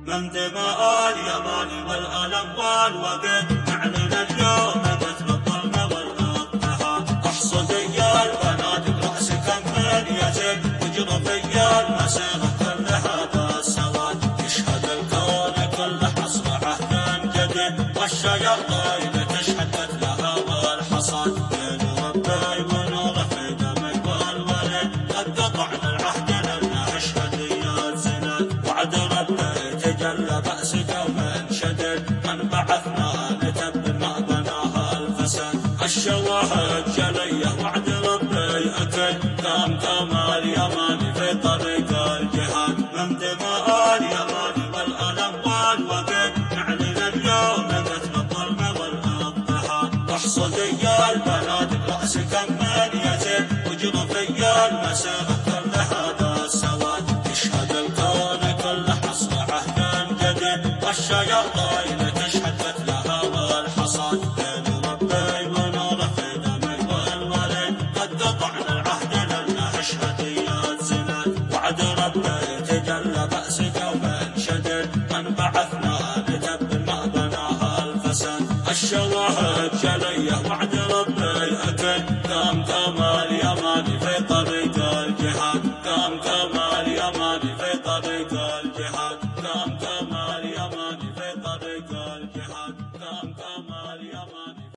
من دماء اليمن والألم والوقت نعلن اليوم مثل الظلم والاضطهاد. احصدي البنادق رأسك من يزن وجرفي المسيرة كل هذا السواد. يشهد الكون كل حصر عهد جديد والشياطين تشهد قتلها والحصاد. بين ربي ونور في دمي والولد قد قطعنا العهد لنا اشهديات زناد. وعد ربي تجلى بأسك ومن شدد من بعثنا نتبر ما بناها الفساد. الشواهد جليه وعد ربي أكد قام اليمن في طريق الجهاد. من دماء اليمن والألم والوقت نعلن اليوم مثل الظلم والاضطهاد. احصدي البنادق رأسك من يزن وجرفي المسيرة كل هذا السواد. يشهد الكون كل حصر عهد جديد والشياطين تشهد قتلها والحصاد. بين ربي ونور في دمي والولد قد قطعنا العهد لنا اشهديات زناد. وعد ربي تجلى بأسك ومن شدد من بعثنا نتبر ما بناها الفساد. الشواهد جليه وعد ربي أكد قام اليمن في طريق